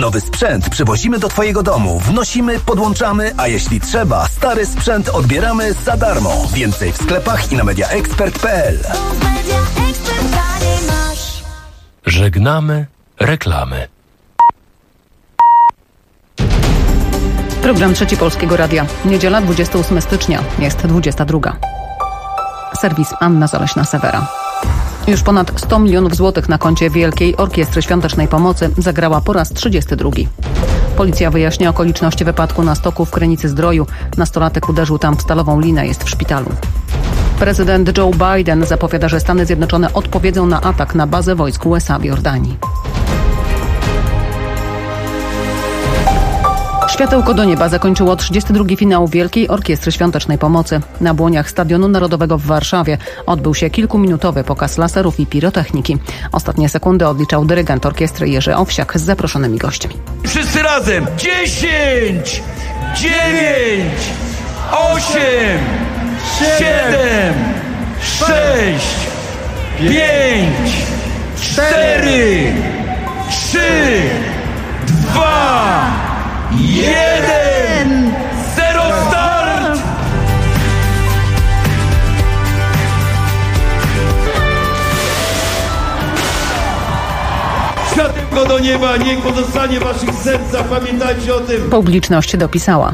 Nowy sprzęt przywozimy do Twojego domu, wnosimy, podłączamy, a jeśli trzeba, stary sprzęt odbieramy za darmo. Więcej w sklepach i na mediaexpert.pl. Żegnamy reklamy. Program Trzeci Polskiego Radia. Niedziela, 28 stycznia. Jest 22. Serwis Anna Zaleśna-Sewera. Już ponad 100 milionów złotych na koncie Wielkiej Orkiestry Świątecznej Pomocy zagrała po raz 32. Policja wyjaśnia okoliczności wypadku na stoku w Krynicy-Zdroju. Nastolatek uderzył tam w stalową linę, jest w szpitalu. Prezydent Joe Biden zapowiada, że Stany Zjednoczone odpowiedzą na atak na bazę wojsk USA w Jordanii. Światełko do nieba zakończyło 32. finał Wielkiej Orkiestry Świątecznej Pomocy. Na błoniach Stadionu Narodowego w Warszawie odbył się kilkuminutowy pokaz laserów i pirotechniki. Ostatnie sekundy odliczał dyrygent orkiestry Jerzy Owsiak z zaproszonymi gośćmi. Wszyscy razem! 10, 9, 8, 7, 6, 5, 4, 3, 2, 1, 0, start! Światełko do nieba, niech pozostanie w waszych sercach, pamiętajcie o tym. Publiczność dopisała.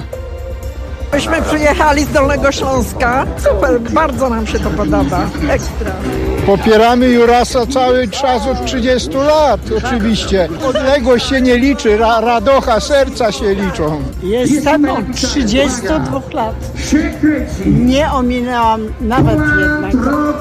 Myśmy przyjechali z Dolnego Śląska. Super, bardzo nam się to podoba. Ekstra. Popieramy Jurasa cały czas od 30 lat, oczywiście. Odległość się nie liczy, radocha serca się liczą. Jestem od 32 lat. Nie ominęłam nawet jednego.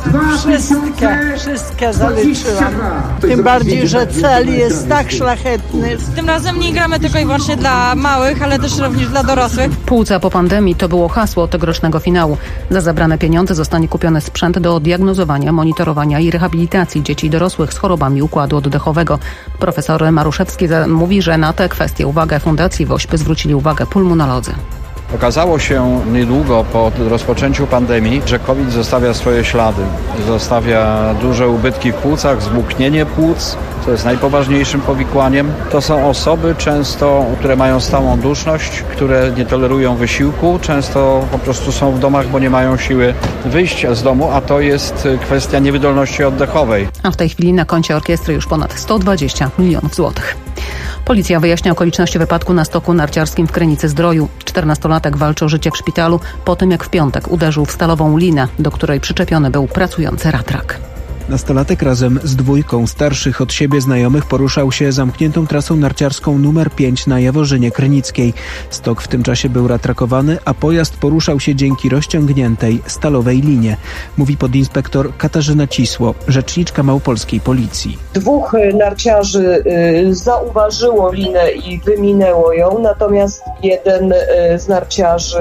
Wszystkie zaliczyłam. Tym bardziej, że cel jest tak szlachetny. Tym razem nie gramy tylko i wyłącznie dla małych, ale też również dla dorosłych. Płuca po pandemii to było hasło tegorocznego finału. Za zabrane pieniądze zostanie kupiony sprzęt do diagnozowania, monitorowania i rehabilitacji dzieci i dorosłych z chorobami układu oddechowego. Profesor Maruszewski mówi, że na tę kwestię uwagę Fundacji WOŚP zwrócili uwagę pulmonolodzy. Okazało się niedługo po rozpoczęciu pandemii, że COVID zostawia swoje ślady. Zostawia duże ubytki w płucach, zbłuknienie płuc, co jest najpoważniejszym powikłaniem. To są osoby często, które mają stałą duszność, które nie tolerują wysiłku, często po prostu są w domach, bo nie mają siły wyjść z domu, a to jest kwestia niewydolności oddechowej. A w tej chwili na koncie orkiestry już ponad 120 milionów złotych. Policja wyjaśnia okoliczności wypadku na stoku narciarskim w Krynicy-Zdroju. 14-latek walczy o życie w szpitalu po tym, jak w piątek uderzył w stalową linę, do której przyczepiony był pracujący ratrak. Nastolatek razem z dwójką starszych od siebie znajomych poruszał się zamkniętą trasą narciarską numer 5 na Jaworzynie Krynickiej. Stok w tym czasie był ratrakowany, a pojazd poruszał się dzięki rozciągniętej stalowej linie. Mówi podinspektor Katarzyna Cisło, rzeczniczka małopolskiej policji. Dwóch narciarzy zauważyło linę i wyminęło ją, natomiast jeden z narciarzy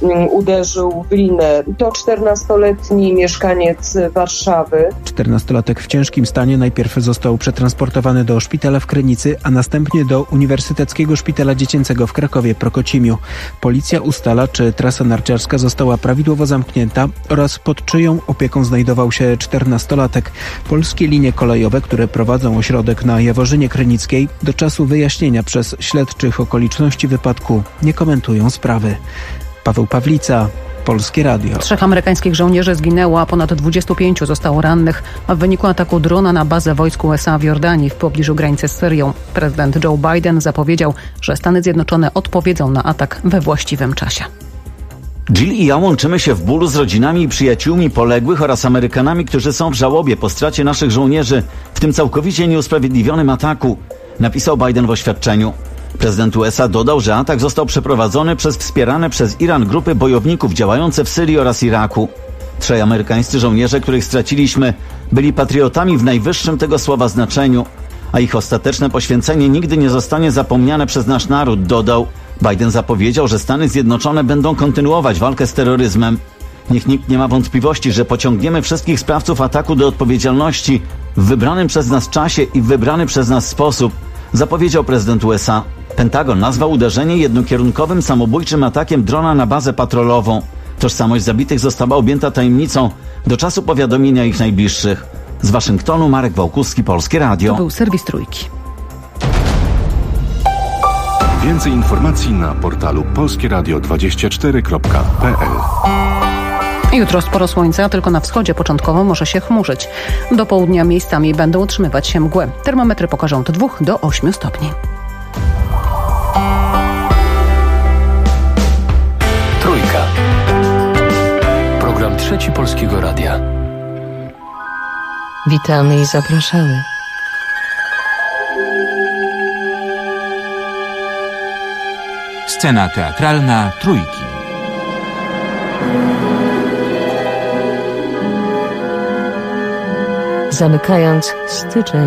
uderzył w linę. To 14-letni mieszkaniec Warszawy. 14-latek w ciężkim stanie najpierw został przetransportowany do szpitala w Krynicy, a następnie do Uniwersyteckiego Szpitala Dziecięcego w Krakowie-Prokocimiu. Policja ustala, czy trasa narciarska została prawidłowo zamknięta oraz pod czyją opieką znajdował się 14-latek. Polskie linie kolejowe, które prowadzą ośrodek na Jaworzynie Krynickiej, do czasu wyjaśnienia przez śledczych okoliczności wypadku nie komentują sprawy. Paweł Pawlica, Polskie Radio. 3 amerykańskich żołnierzy zginęło, a ponad 25 zostało rannych w wyniku ataku drona na bazę wojsk USA w Jordanii w pobliżu granicy z Syrią. Prezydent Joe Biden zapowiedział, że Stany Zjednoczone odpowiedzą na atak we właściwym czasie. Jill i ja łączymy się w bólu z rodzinami i przyjaciółmi poległych oraz Amerykanami, którzy są w żałobie po stracie naszych żołnierzy w tym całkowicie nieusprawiedliwionym ataku, napisał Biden w oświadczeniu. Prezydent USA dodał, że atak został przeprowadzony przez wspierane przez Iran grupy bojowników działające w Syrii oraz Iraku. 3 amerykańscy żołnierze, których straciliśmy, byli patriotami w najwyższym tego słowa znaczeniu, a ich ostateczne poświęcenie nigdy nie zostanie zapomniane przez nasz naród, dodał. Biden zapowiedział, że Stany Zjednoczone będą kontynuować walkę z terroryzmem. Niech nikt nie ma wątpliwości, że pociągniemy wszystkich sprawców ataku do odpowiedzialności w wybranym przez nas czasie i w wybrany przez nas sposób, zapowiedział prezydent USA. Pentagon nazwał uderzenie jednokierunkowym samobójczym atakiem drona na bazę patrolową. Tożsamość zabitych została objęta tajemnicą do czasu powiadomienia ich najbliższych. Z Waszyngtonu Marek Wałkuski, Polskie Radio. To był serwis Trójki. Więcej informacji na portalu polskieradio24.pl. Jutro sporo słońca, tylko na wschodzie początkowo może się chmurzyć. Do południa miejscami będą utrzymywać się mgły. Termometry pokażą od 2 do 8 stopni. Trójka. Program Trzeci Polskiego Radia. Witamy i zapraszamy. Scena teatralna Trójki. Zamykając styczeń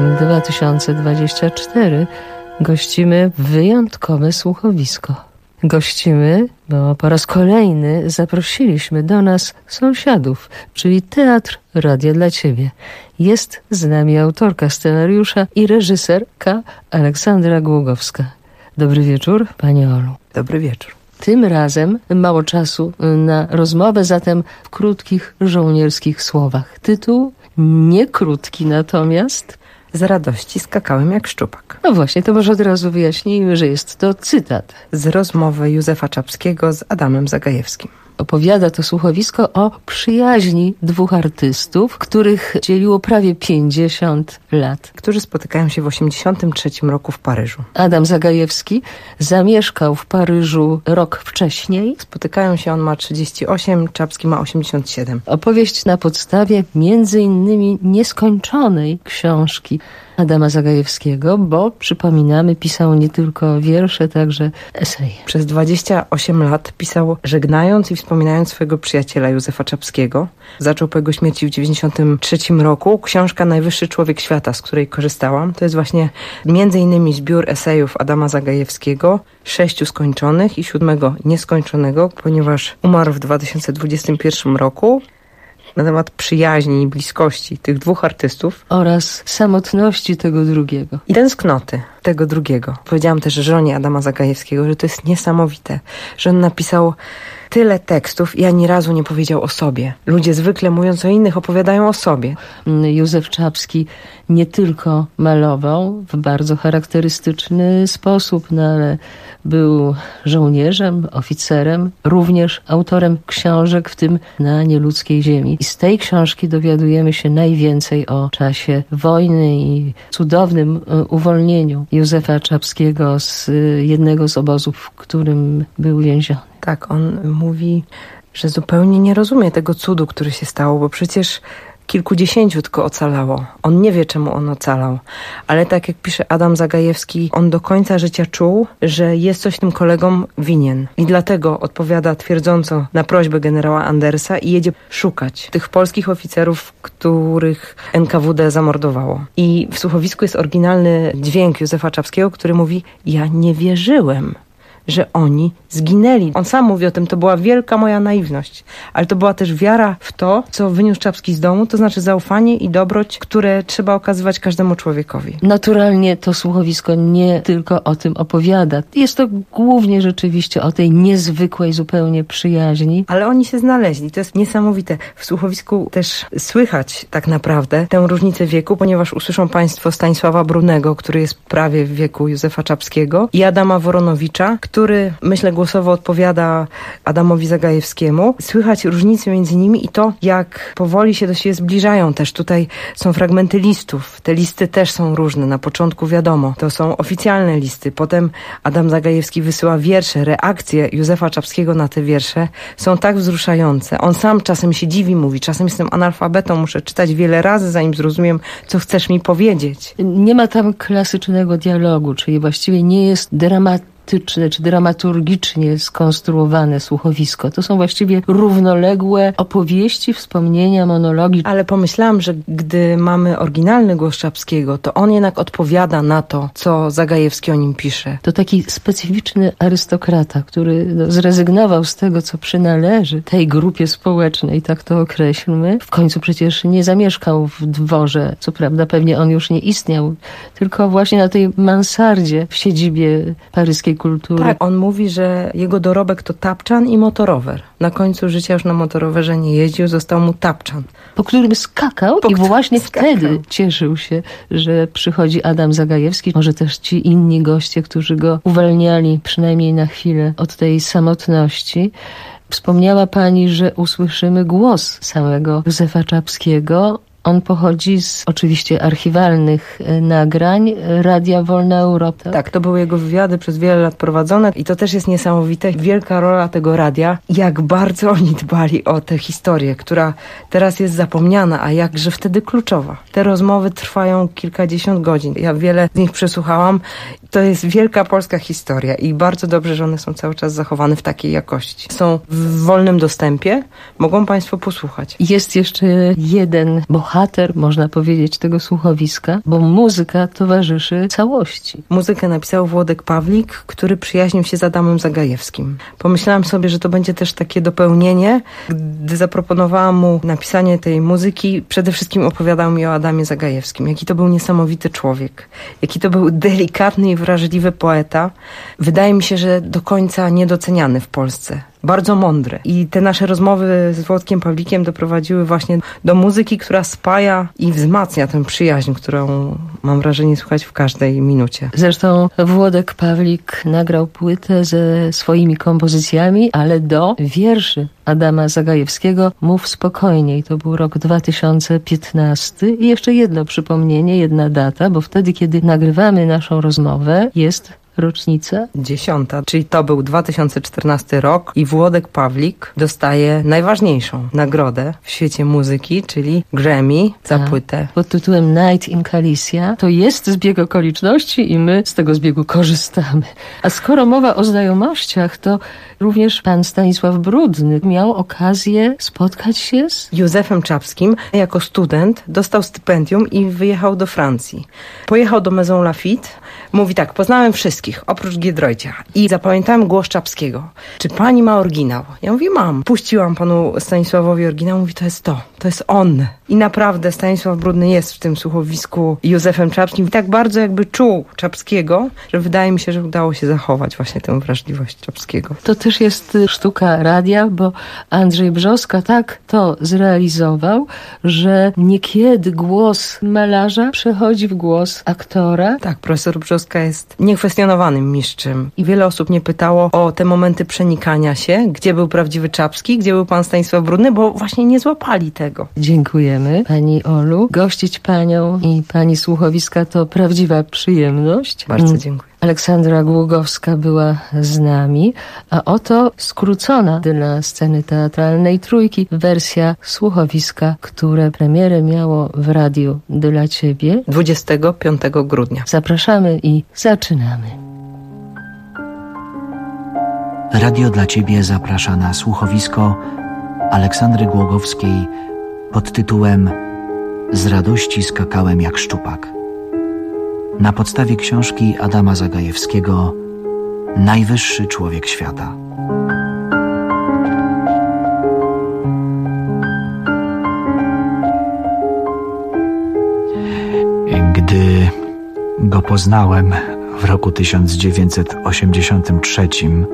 2024, gościmy wyjątkowe słuchowisko. Gościmy, bo po raz kolejny zaprosiliśmy do nas sąsiadów, czyli Teatr Radia dla Ciebie. Jest z nami autorka scenariusza i reżyserka Aleksandra Głogowska. Dobry wieczór, Pani Olu. Dobry wieczór. Tym razem mało czasu na rozmowę, zatem w krótkich żołnierskich słowach. Tytuł nie krótki, natomiast... Z radości skakałem jak szczupak. No właśnie, to może od razu wyjaśnijmy, że jest to cytat z rozmowy Józefa Czapskiego z Adamem Zagajewskim. Opowiada to słuchowisko o przyjaźni dwóch artystów, których dzieliło prawie 50 lat. Którzy spotykają się w 1983 roku w Paryżu. Adam Zagajewski zamieszkał w Paryżu rok wcześniej. Spotykają się, on ma 38, Czapski ma 87. Opowieść na podstawie między innymi nieskończonej książki Adama Zagajewskiego, bo przypominamy, pisał nie tylko wiersze, także eseje. Przez 28 lat pisał żegnając i wspominając swojego przyjaciela Józefa Czapskiego. Zaczął po jego śmierci w 1993 roku. Książka Najwyższy Człowiek Świata, z której korzystałam, to jest właśnie między innymi zbiór esejów Adama Zagajewskiego, 6 skończonych i 7 nieskończonego, ponieważ umarł w 2021 roku. Na temat przyjaźni i bliskości tych dwóch artystów. Oraz samotności tego drugiego. I tęsknoty tego drugiego. Powiedziałam też żonie Adama Zagajewskiego, że to jest niesamowite, że on napisał tyle tekstów i ani razu nie powiedział o sobie. Ludzie zwykle mówiąc o innych opowiadają o sobie. Józef Czapski nie tylko malował w bardzo charakterystyczny sposób, no ale był żołnierzem, oficerem, również autorem książek, w tym Na nieludzkiej ziemi. I z tej książki dowiadujemy się najwięcej o czasie wojny i cudownym uwolnieniu Józefa Czapskiego z jednego z obozów, w którym był więziony. Tak, on mówi, że zupełnie nie rozumie tego cudu, który się stało, bo przecież kilkudziesięciu tylko ocalało. On nie wie, czemu on ocalał. Ale tak jak pisze Adam Zagajewski, on do końca życia czuł, że jest coś tym kolegom winien. I dlatego odpowiada twierdząco na prośbę generała Andersa i jedzie szukać tych polskich oficerów, których NKWD zamordowało. I w słuchowisku jest oryginalny dźwięk Józefa Czapskiego, który mówi: ja nie wierzyłem, że oni zginęli. On sam mówi o tym, to była wielka moja naiwność, ale to była też wiara w to, co wyniósł Czapski z domu, to znaczy zaufanie i dobroć, które trzeba okazywać każdemu człowiekowi. Naturalnie to słuchowisko nie tylko o tym opowiada. Jest to głównie rzeczywiście o tej niezwykłej zupełnie przyjaźni. Ale oni się znaleźli, to jest niesamowite. W słuchowisku też słychać tak naprawdę tę różnicę wieku, ponieważ usłyszą Państwo Stanisława Brunego, który jest prawie w wieku Józefa Czapskiego, i Adama Woronowicza, który, myślę, głosowo odpowiada Adamowi Zagajewskiemu. Słychać różnice między nimi i to, jak powoli się do siebie zbliżają. Też tutaj są fragmenty listów. Te listy też są różne. Na początku wiadomo, to są oficjalne listy. Potem Adam Zagajewski wysyła wiersze. Reakcje Józefa Czapskiego na te wiersze są tak wzruszające. On sam czasem się dziwi, mówi: czasem jestem analfabetą, muszę czytać wiele razy, zanim zrozumiem, co chcesz mi powiedzieć. Nie ma tam klasycznego dialogu, czyli właściwie nie jest dramatyczne czy dramaturgicznie skonstruowane słuchowisko. To są właściwie równoległe opowieści, wspomnienia, monologi. Ale pomyślałam, że gdy mamy oryginalny głos Czapskiego, to on jednak odpowiada na to, co Zagajewski o nim pisze. To taki specyficzny arystokrata, który zrezygnował z tego, co przynależy tej grupie społecznej, tak to określmy. W końcu przecież nie zamieszkał w dworze, co prawda pewnie on już nie istniał, tylko właśnie na tej mansardzie w siedzibie paryskiego polskiej kultury. Tak, on mówi, że jego dorobek to tapczan i motorower. Na końcu życia już na motorowerze nie jeździł, został mu tapczan. Po którym skakał i właśnie wtedy cieszył się, że przychodzi Adam Zagajewski. Może też ci inni goście, którzy go uwalniali przynajmniej na chwilę od tej samotności. Wspomniała pani, że usłyszymy głos samego Józefa Czapskiego. On pochodzi z oczywiście archiwalnych nagrań Radia Wolna Europa. Tak, to były jego wywiady przez wiele lat prowadzone i to też jest niesamowite. Wielka rola tego radia, jak bardzo oni dbali o tę historię, która teraz jest zapomniana, a jakże wtedy kluczowa. Te rozmowy trwają kilkadziesiąt godzin. Ja wiele z nich przesłuchałam. To jest wielka polska historia i bardzo dobrze, że one są cały czas zachowane w takiej jakości. Są w wolnym dostępie, mogą państwo posłuchać. Jest jeszcze jeden bohater, można powiedzieć, tego słuchowiska, bo muzyka towarzyszy całości. Muzykę napisał Włodek Pawlik, który przyjaźnił się z Adamem Zagajewskim. Pomyślałam sobie, że to będzie też takie dopełnienie. Gdy zaproponowałam mu napisanie tej muzyki, przede wszystkim opowiadał mi o Adamie Zagajewskim. Jaki to był niesamowity człowiek. Jaki to był delikatny i wrażliwy poeta. Wydaje mi się, że do końca niedoceniany w Polsce. Bardzo mądry. I te nasze rozmowy z Włodkiem Pawlikiem doprowadziły właśnie do muzyki, która spaja i wzmacnia tę przyjaźń, którą mam wrażenie słychać w każdej minucie. Zresztą Włodek Pawlik nagrał płytę ze swoimi kompozycjami, ale do wierszy Adama Zagajewskiego Mów spokojniej. To był rok 2015. I jeszcze jedno przypomnienie, jedna data, bo wtedy, kiedy nagrywamy naszą rozmowę, jest rocznica 10, czyli to był 2014 rok i Włodek Pawlik dostaje najważniejszą nagrodę w świecie muzyki, czyli Grammy za płytę. Pod tytułem Night in Galicia. To jest zbieg okoliczności i my z tego zbiegu korzystamy. A skoro mowa o znajomościach, to również pan Stanisław Brudny miał okazję spotkać się z Józefem Czapskim. Jako student dostał stypendium i wyjechał do Francji. Pojechał do Maison Lafitte. Mówi tak, poznałem wszystkich, oprócz Giedroycia. I zapamiętałem głos Czapskiego. Czy pani ma oryginał? Ja mówię, mam. Puściłam panu Stanisławowi oryginał. Mówi, to jest on. I naprawdę Stanisław Brudny jest w tym słuchowisku Józefem Czapskim. I tak bardzo jakby czuł Czapskiego, że wydaje mi się, że udało się zachować właśnie tę wrażliwość Czapskiego. To też jest sztuka radia, bo Andrzej Brzoska tak to zrealizował, że niekiedy głos malarza przechodzi w głos aktora. Tak, profesor Brzoska jest niekwestionowanym mistrzem. I wiele osób mnie pytało o te momenty przenikania się, gdzie był prawdziwy Czapski, gdzie był pan Stanisław Brudny, bo właśnie nie złapali tego. Dziękujemy pani Olu. Gościć panią i pani słuchowiska to prawdziwa przyjemność. Bardzo dziękuję. Aleksandra Głogowska była z nami, a oto skrócona dla sceny teatralnej Trójki wersja słuchowiska, które premierę miało w Radiu dla Ciebie 25 grudnia. Zapraszamy i zaczynamy. Radio dla Ciebie zaprasza na słuchowisko Aleksandry Głogowskiej pod tytułem Z radości skakałem jak szczupak. Na podstawie książki Adama Zagajewskiego Najwyższy człowiek świata. Gdy go poznałem w roku 1983,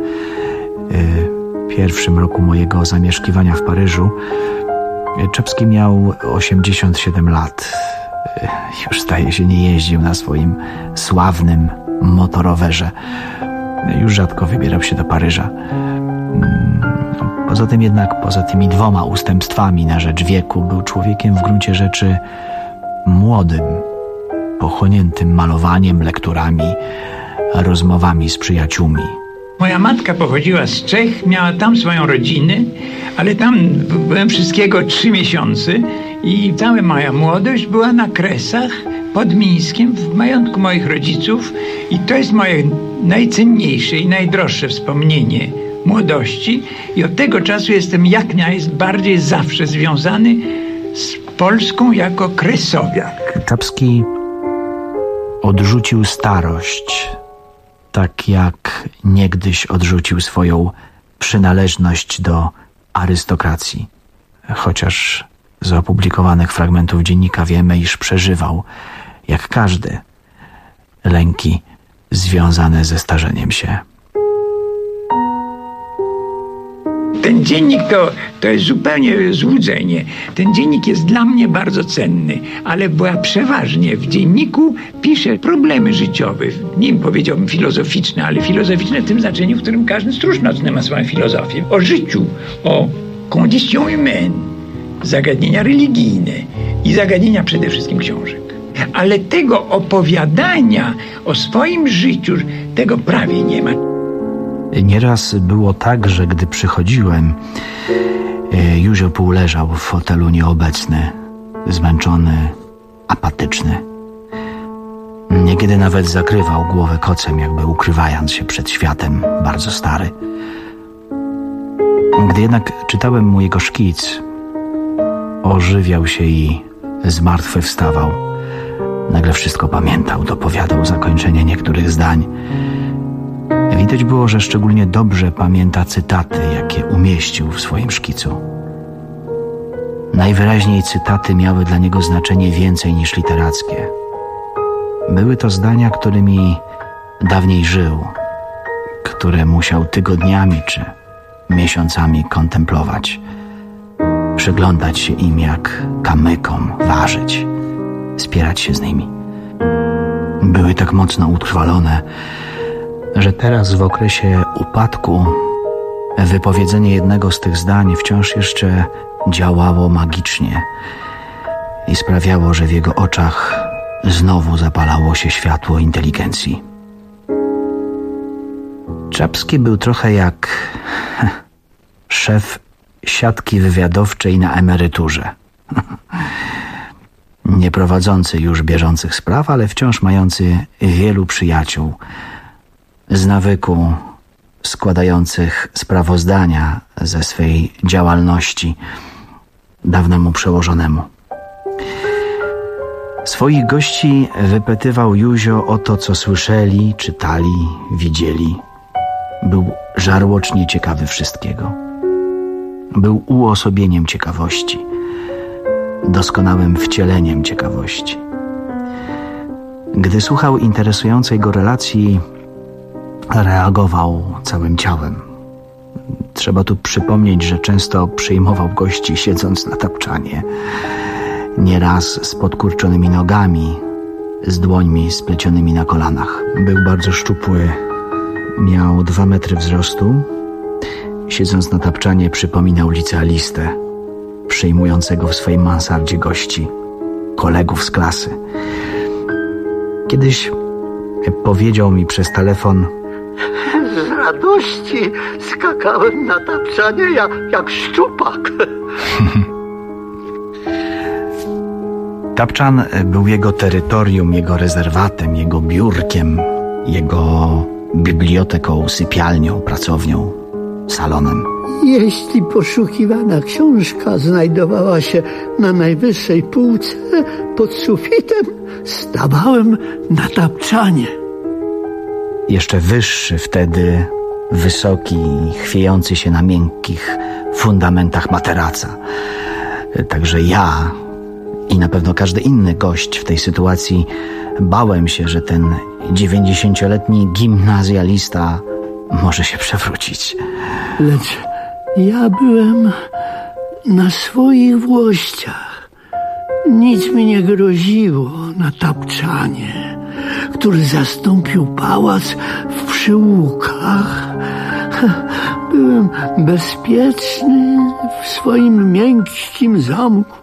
pierwszym roku mojego zamieszkiwania w Paryżu, Czapski miał 87 lat. Już zdaje się nie jeździł na swoim sławnym motorowerze. Już rzadko wybierał się do Paryża. Poza tym jednak, poza tymi dwoma ustępstwami na rzecz wieku, był człowiekiem w gruncie rzeczy młodym, pochłoniętym malowaniem, lekturami, rozmowami z przyjaciółmi. Moja matka pochodziła z Czech, miała tam swoją rodzinę, ale tam byłem wszystkiego 3 miesiące i cała moja młodość była na Kresach pod Mińskiem w majątku moich rodziców i to jest moje najcenniejsze i najdroższe wspomnienie młodości i od tego czasu jestem jak najbardziej zawsze związany z Polską jako kresowiak. Czapski odrzucił starość, tak jak niegdyś odrzucił swoją przynależność do arystokracji. Chociaż z opublikowanych fragmentów dziennika wiemy, iż przeżywał, jak każdy, lęki związane ze starzeniem się. Ten dziennik to jest zupełnie złudzenie. Ten dziennik jest dla mnie bardzo cenny, ale przeważnie w dzienniku piszę problemy życiowe. Nie powiedziałbym filozoficzne, ale filozoficzne w tym znaczeniu, w którym każdy stróż nocny ma swoją filozofię. O życiu, o condition humaine, zagadnienia religijne i zagadnienia przede wszystkim książek. Ale tego opowiadania o swoim życiu, tego prawie nie ma. Nieraz było tak, że gdy przychodziłem, Józio półleżał w fotelu nieobecny, zmęczony, apatyczny. Niekiedy nawet zakrywał głowę kocem, jakby ukrywając się przed światem, bardzo stary. Gdy jednak czytałem mu jego szkic, ożywiał się i zmartwychwstawał. Nagle wszystko pamiętał, dopowiadał zakończenie niektórych zdań. Widać było, że szczególnie dobrze pamięta cytaty, jakie umieścił w swoim szkicu. Najwyraźniej cytaty miały dla niego znaczenie więcej niż literackie. Były to zdania, którymi dawniej żył, które musiał tygodniami czy miesiącami kontemplować, przyglądać się im jak kamykom, ważyć, spierać się z nimi. Były tak mocno utrwalone, że teraz w okresie upadku wypowiedzenie jednego z tych zdań wciąż jeszcze działało magicznie i sprawiało, że w jego oczach znowu zapalało się światło inteligencji. Czapski był trochę jak szef siatki wywiadowczej na emeryturze. Nie prowadzący już bieżących spraw, ale wciąż mający wielu przyjaciół, z nawyku składających sprawozdania ze swej działalności dawnemu przełożonemu. Swoich gości wypytywał Józio o to, co słyszeli, czytali, widzieli. Był żarłocznie ciekawy wszystkiego. Był uosobieniem ciekawości, doskonałym wcieleniem ciekawości. Gdy słuchał interesującej go relacji, reagował całym ciałem. Trzeba tu przypomnieć, że często przyjmował gości siedząc na tapczanie, nieraz z podkurczonymi nogami, z dłońmi splecionymi na kolanach. Był bardzo szczupły, miał 2 metry wzrostu. Siedząc na tapczanie przypominał licealistę, przyjmującego w swojej mansardzie gości, kolegów z klasy. Kiedyś powiedział mi przez telefon: z radości skakałem na tapczanie jak szczupak. Tapczan był jego terytorium, jego rezerwatem, jego biurkiem, jego biblioteką, sypialnią, pracownią, salonem. Jeśli poszukiwana książka znajdowała się na najwyższej półce pod sufitem, stawałem na tapczanie. Jeszcze wyższy wtedy, wysoki, chwiejący się na miękkich fundamentach materaca. Także ja i na pewno każdy inny gość w tej sytuacji bałem się, że ten 90-letni gimnazjalista może się przewrócić. Lecz ja byłem na swoich włościach. Nic mi nie groziło na tapczanie, który zastąpił pałac w Przyłukach. Byłem bezpieczny w swoim miękkim zamku.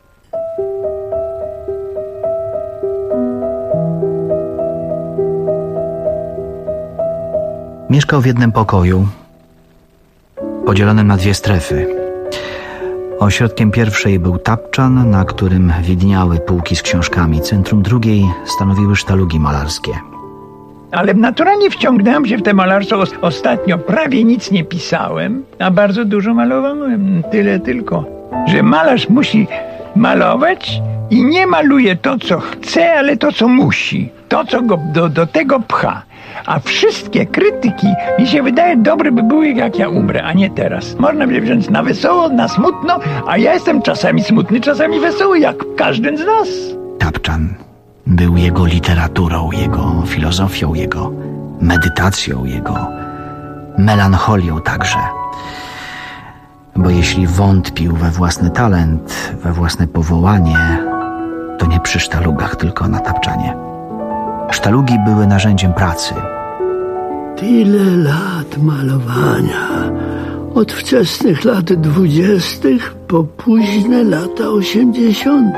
Mieszkał w jednym pokoju, podzielonym na 2 strefy. Ośrodkiem pierwszej był tapczan, na którym widniały półki z książkami. Centrum drugiej stanowiły sztalugi malarskie. Ale naturalnie wciągnąłem się w te malarstwo. Ostatnio prawie nic nie pisałem, a bardzo dużo malowałem. Tyle tylko, że malarz musi malować i nie maluje to, co chce, ale to, co musi. To, co go do tego pcha. A wszystkie krytyki, mi się wydaje, dobre by były, jak ja umrę, a nie teraz. Można by wziąć na wesoło, na smutno, a ja jestem czasami smutny, czasami wesoły, jak każdy z nas. Tapczan był jego literaturą, jego filozofią, jego medytacją, jego melancholią także. Bo jeśli wątpił we własny talent, we własne powołanie, to nie przy sztalugach, tylko na tapczanie. Sztalugi były narzędziem pracy. Tyle lat malowania. Od wczesnych lat 20. po późne lata 80.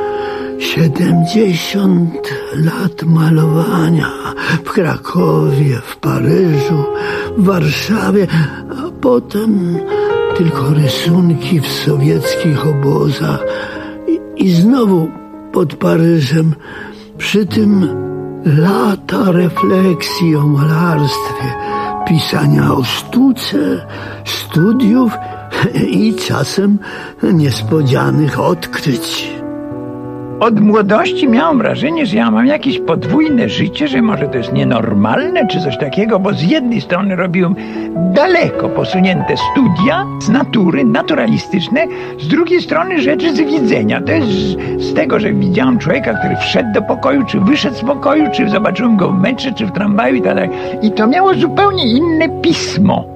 70 lat malowania w Krakowie, w Paryżu, w Warszawie, a potem tylko rysunki w sowieckich obozach i znowu pod Paryżem. Przy tym lata refleksji o malarstwie, pisania o sztuce, studiów i czasem niespodzianych odkryć. Od młodości miałem wrażenie, że ja mam jakieś podwójne życie, że może to jest nienormalne czy coś takiego, bo z jednej strony robiłem daleko posunięte studia z natury, naturalistyczne, z drugiej strony rzeczy z widzenia. To jest z tego, że widziałem człowieka, który wszedł do pokoju, czy wyszedł z pokoju, czy zobaczyłem go w metrze, czy w tramwaju i tak dalej. I to miało zupełnie inne pismo.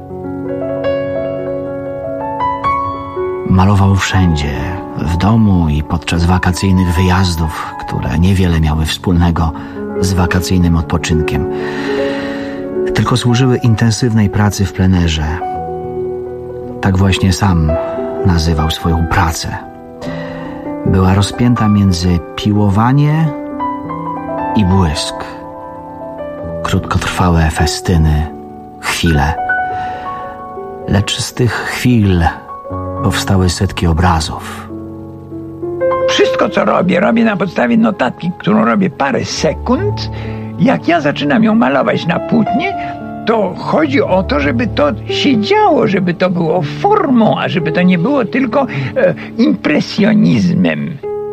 Malował wszędzie, w domu i podczas wakacyjnych wyjazdów, które niewiele miały wspólnego z wakacyjnym odpoczynkiem. Tylko służyły intensywnej pracy w plenerze. Tak właśnie sam nazywał swoją pracę. Była rozpięta między piłowanie i błysk. Krótkotrwałe festyny, chwile. Lecz z tych chwil powstały setki obrazów. Wszystko, co robię na podstawie notatki, którą robię parę sekund. Jak ja zaczynam ją malować na płótnie, to chodzi o to, żeby to się działo, żeby to było formą, a żeby to nie było tylko impresjonizmem.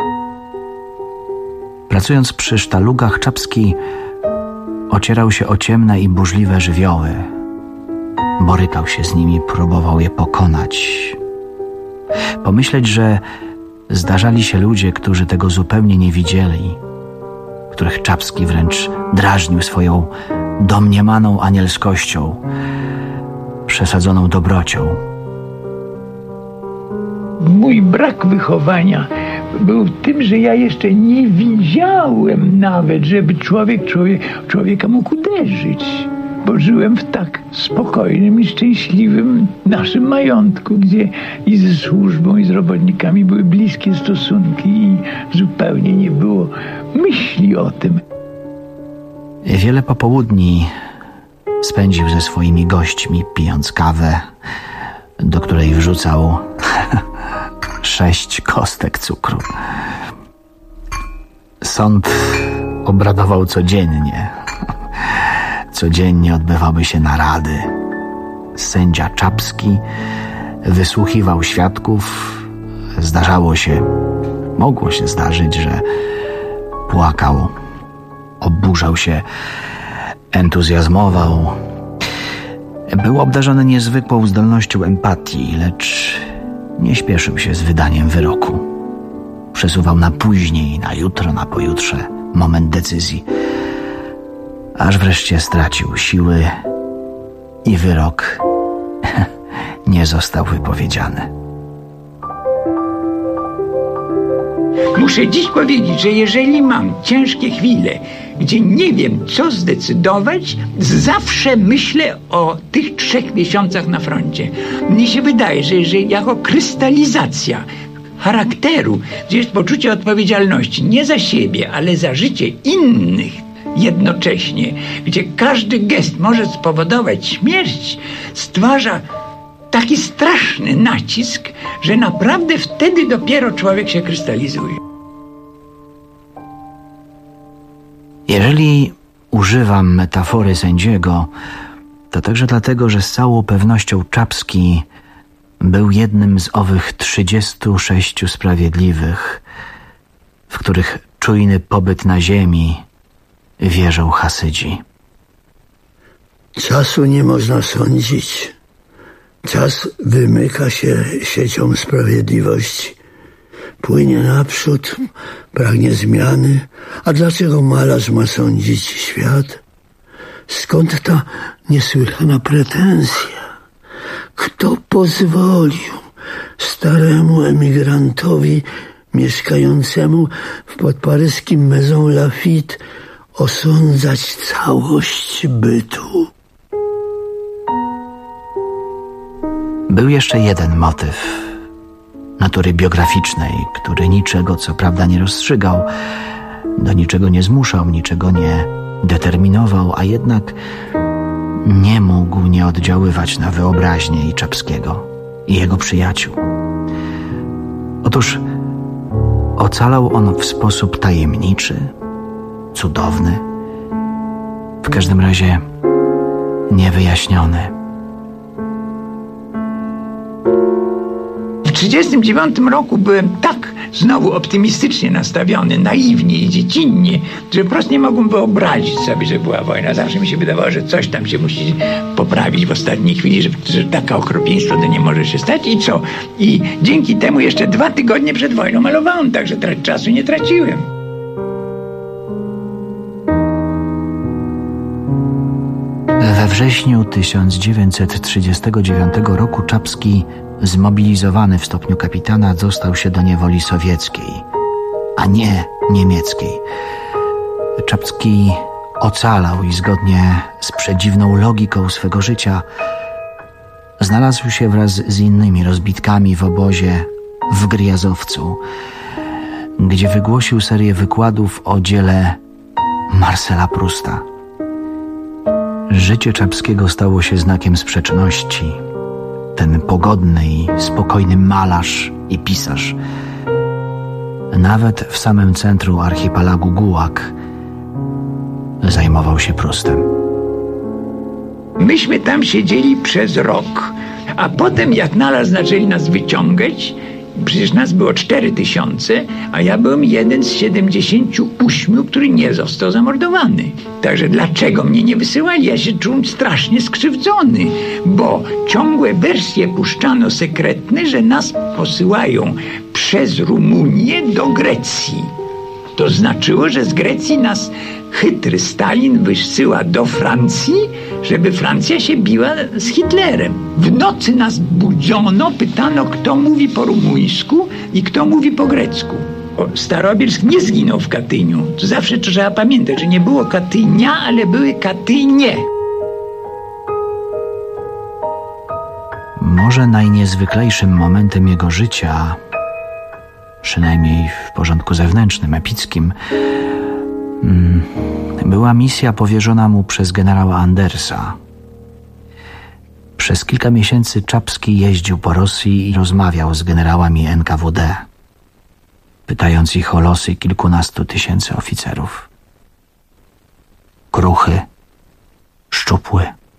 Pracując przy sztalugach, Czapski ocierał się o ciemne i burzliwe żywioły. Borykał się z nimi, próbował je pokonać. Pomyśleć, że zdarzali się ludzie, którzy tego zupełnie nie widzieli, których Czapski wręcz drażnił swoją domniemaną anielskością, przesadzoną dobrocią. Mój brak wychowania był w tym, że ja jeszcze nie widziałem nawet, żeby człowieka mógł uderzyć. Bo żyłem w tak spokojnym i szczęśliwym naszym majątku, gdzie i ze służbą, i z robotnikami były bliskie stosunki i zupełnie nie było myśli o tym. Wiele popołudni spędził ze swoimi gośćmi, pijąc kawę, do której wrzucał 6 kostek cukru. Sąd obradował codziennie. Codziennie odbywały się narady. Sędzia Czapski wysłuchiwał świadków. Mogło się zdarzyć, że płakał, oburzał się, entuzjazmował. Był obdarzony niezwykłą zdolnością empatii, lecz nie śpieszył się z wydaniem wyroku. Przesuwał na później, na jutro, na pojutrze moment decyzji, aż wreszcie stracił siły i wyrok nie został wypowiedziany. Muszę dziś powiedzieć, że jeżeli mam ciężkie chwile, gdzie nie wiem, co zdecydować, zawsze myślę o tych 3 miesiącach na froncie. Mnie się wydaje, że jako krystalizacja charakteru, gdzie jest poczucie odpowiedzialności nie za siebie, ale za życie innych jednocześnie, gdzie każdy gest może spowodować śmierć, stwarza taki straszny nacisk, że naprawdę wtedy dopiero człowiek się krystalizuje. Jeżeli używam metafory sędziego, to także dlatego, że z całą pewnością Czapski był jednym z owych 36 sprawiedliwych, w których czujny pobyt na ziemi wierzą Hasydzi. Czasu nie można sądzić. Czas wymyka się siecią sprawiedliwości. Płynie naprzód, pragnie zmiany. A dlaczego malarz ma sądzić świat? Skąd ta niesłychana pretensja? Kto pozwolił, staremu emigrantowi mieszkającemu w podparyskim Maison Lafitte osądzać całość bytu. Był jeszcze jeden motyw natury biograficznej, który niczego co prawda nie rozstrzygał, do niczego nie zmuszał, niczego nie determinował, a jednak nie mógł nie oddziaływać na wyobraźnię i Czapskiego, i jego przyjaciół. Otóż ocalał on w sposób tajemniczy, cudowny, w każdym razie niewyjaśniony. W 1939 roku byłem tak znowu optymistycznie nastawiony, naiwnie i dziecinnie, że po prostu nie mogłem wyobrazić sobie, że była wojna. Zawsze mi się wydawało, że coś tam się musi poprawić w ostatniej chwili, że takie okropieństwo to nie może się stać i co? I dzięki temu jeszcze 2 tygodnie przed wojną malowałem, także czasu nie traciłem. We wrześniu 1939 roku Czapski, zmobilizowany w stopniu kapitana, dostał się do niewoli sowieckiej, a nie niemieckiej. Czapski ocalał i zgodnie z przedziwną logiką swego życia znalazł się wraz z innymi rozbitkami w obozie w Gryjazowcu, gdzie wygłosił serię wykładów o dziele Marcela Prousta. Życie Czapskiego stało się znakiem sprzeczności. Ten pogodny i spokojny malarz i pisarz, nawet w samym centrum archipelagu Gułag, zajmował się Proustem. Myśmy tam siedzieli przez rok, a potem jak zaczęli nas wyciągać, przecież nas było 4000, a ja byłem jeden z 78, który nie został zamordowany. Także dlaczego mnie nie wysyłali? Ja się czułem strasznie skrzywdzony, bo ciągłe wersje puszczano sekretne, że nas posyłają przez Rumunię do Grecji. To znaczyło, że z Grecji nas chytry Stalin wysyła do Francji, żeby Francja się biła z Hitlerem. W nocy nas budziono, pytano, kto mówi po rumuńsku i kto mówi po grecku. Starobielsk nie zginął w Katyniu. To zawsze trzeba pamiętać, że nie było Katynia, ale były Katynie. Może najniezwyklejszym momentem jego życia, przynajmniej w porządku zewnętrznym, epickim, była misja powierzona mu przez generała Andersa. Przez kilka miesięcy Czapski jeździł po Rosji i rozmawiał z generałami NKWD, pytając ich o losy kilkunastu tysięcy oficerów. Kruchy, szczupły,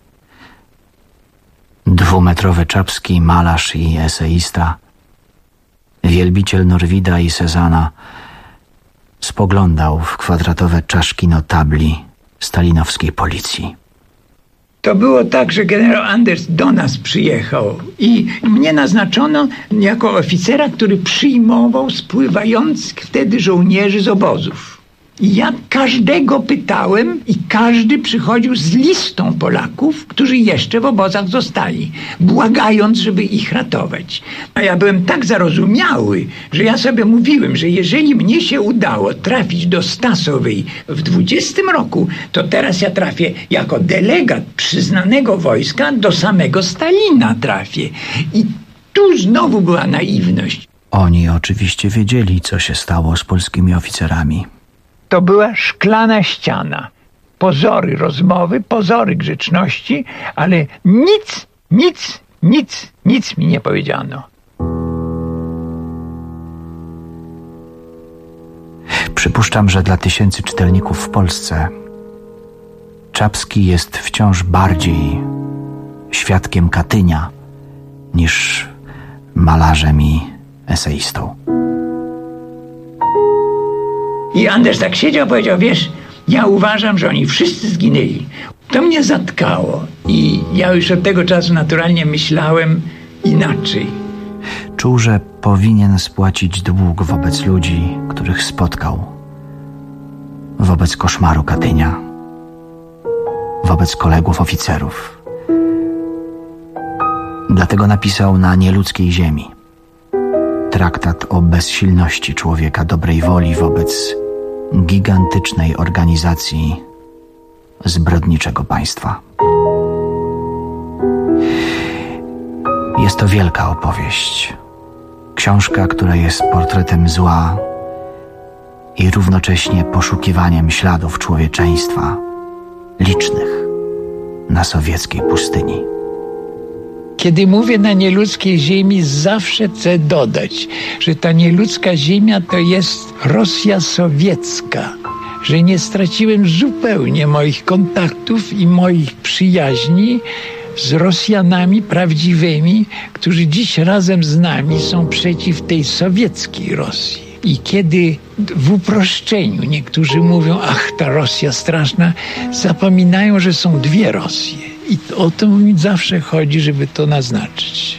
2-metrowy Czapski, malarz i eseista, wielbiciel Norwida i Cezanna, spoglądał w kwadratowe czaszki notabli stalinowskiej policji. To było tak, że generał Anders do nas przyjechał i mnie naznaczono jako oficera, który przyjmował spływających wtedy żołnierzy z obozów. I ja każdego pytałem i każdy przychodził z listą Polaków, którzy jeszcze w obozach zostali, błagając, żeby ich ratować. A ja byłem tak zarozumiały, że ja sobie mówiłem, że jeżeli mnie się udało trafić do Stasowej w 20 roku, to teraz ja trafię jako delegat przyznanego wojska do samego Stalina trafię. I tu znowu była naiwność. Oni oczywiście wiedzieli, co się stało z polskimi oficerami. To była szklana ściana. Pozory rozmowy, pozory grzeczności, ale nic mi nie powiedziano. Przypuszczam, że dla tysięcy czytelników w Polsce Czapski jest wciąż bardziej świadkiem Katynia niż malarzem i eseistą. I Anders tak siedział, powiedział, wiesz, ja uważam, że oni wszyscy zginęli. To mnie zatkało i ja już od tego czasu naturalnie myślałem inaczej. Czuł, że powinien spłacić dług wobec ludzi, których spotkał. Wobec koszmaru Katynia. Wobec kolegów oficerów. Dlatego napisał Na nieludzkiej ziemi. traktat o bezsilności człowieka dobrej woli wobec gigantycznej organizacji zbrodniczego państwa. Jest to wielka opowieść. Książka, która jest portretem zła i równocześnie poszukiwaniem śladów człowieczeństwa, licznych na sowieckiej pustyni. Kiedy mówię na nieludzkiej ziemi, zawsze chcę dodać, że ta nieludzka ziemia to jest Rosja sowiecka, że nie straciłem zupełnie moich kontaktów i moich przyjaźni z Rosjanami prawdziwymi, którzy dziś razem z nami są przeciw tej sowieckiej Rosji. I kiedy w uproszczeniu niektórzy mówią, ach, ta Rosja straszna, zapominają, że są dwie Rosje. I o to mi zawsze chodzi, żeby to naznaczyć.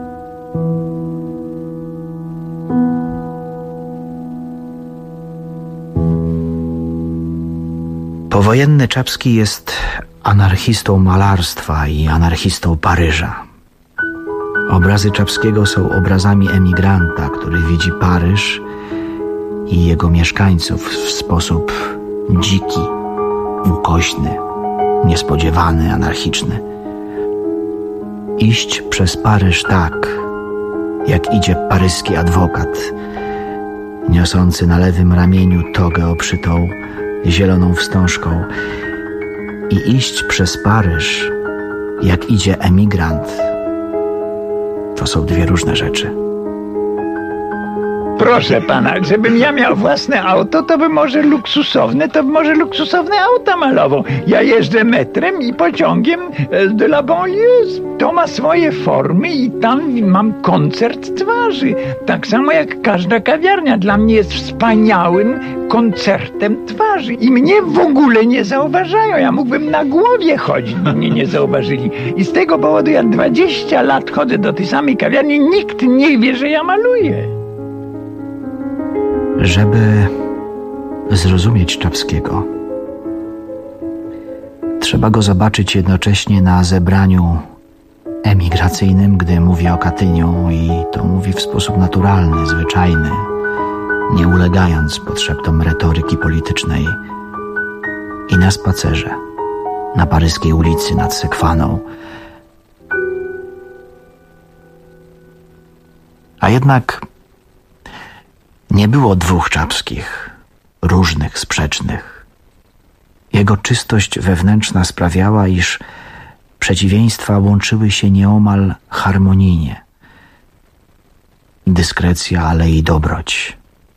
Powojenny Czapski jest anarchistą malarstwa i anarchistą Paryża. Obrazy Czapskiego są obrazami emigranta, który widzi Paryż i jego mieszkańców w sposób dziki, ukośny, niespodziewany, anarchiczny. Iść przez Paryż tak, jak idzie paryski adwokat, niosący na lewym ramieniu togę obszytą zieloną wstążką, i iść przez Paryż, jak idzie emigrant, to są dwie różne rzeczy. Proszę pana, żebym ja miał własne auto, to by może luksusowne auta malował. Ja jeżdżę metrem i pociągiem de la banlieue. To ma swoje formy i tam mam koncert twarzy. Tak samo jak każda kawiarnia. Dla mnie jest wspaniałym koncertem twarzy. I mnie w ogóle nie zauważają. Ja mógłbym na głowie chodzić, by mnie nie zauważyli. I z tego powodu ja 20 lat chodzę do tej samej kawiarni. Nikt nie wie, że ja maluję. Żeby zrozumieć Czapskiego, trzeba go zobaczyć jednocześnie na zebraniu emigracyjnym, gdy mówi o Katyniu, i to mówi w sposób naturalny, zwyczajny, nie ulegając potrzebom retoryki politycznej, i na spacerze na paryskiej ulicy nad Sekwaną. A jednak nie było dwóch Czapskich, różnych, sprzecznych. Jego czystość wewnętrzna sprawiała, iż przeciwieństwa łączyły się nieomal harmonijnie. Dyskrecja, ale i dobroć.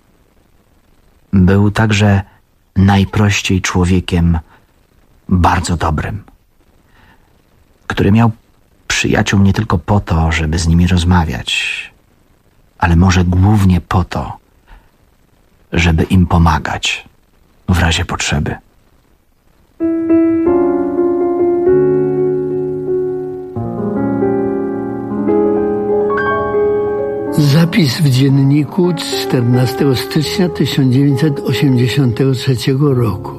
Był także najprościej człowiekiem bardzo dobrym, który miał przyjaciół nie tylko po to, żeby z nimi rozmawiać, ale może głównie po to, żeby im pomagać w razie potrzeby. Zapis w dzienniku 14 stycznia 1983 roku.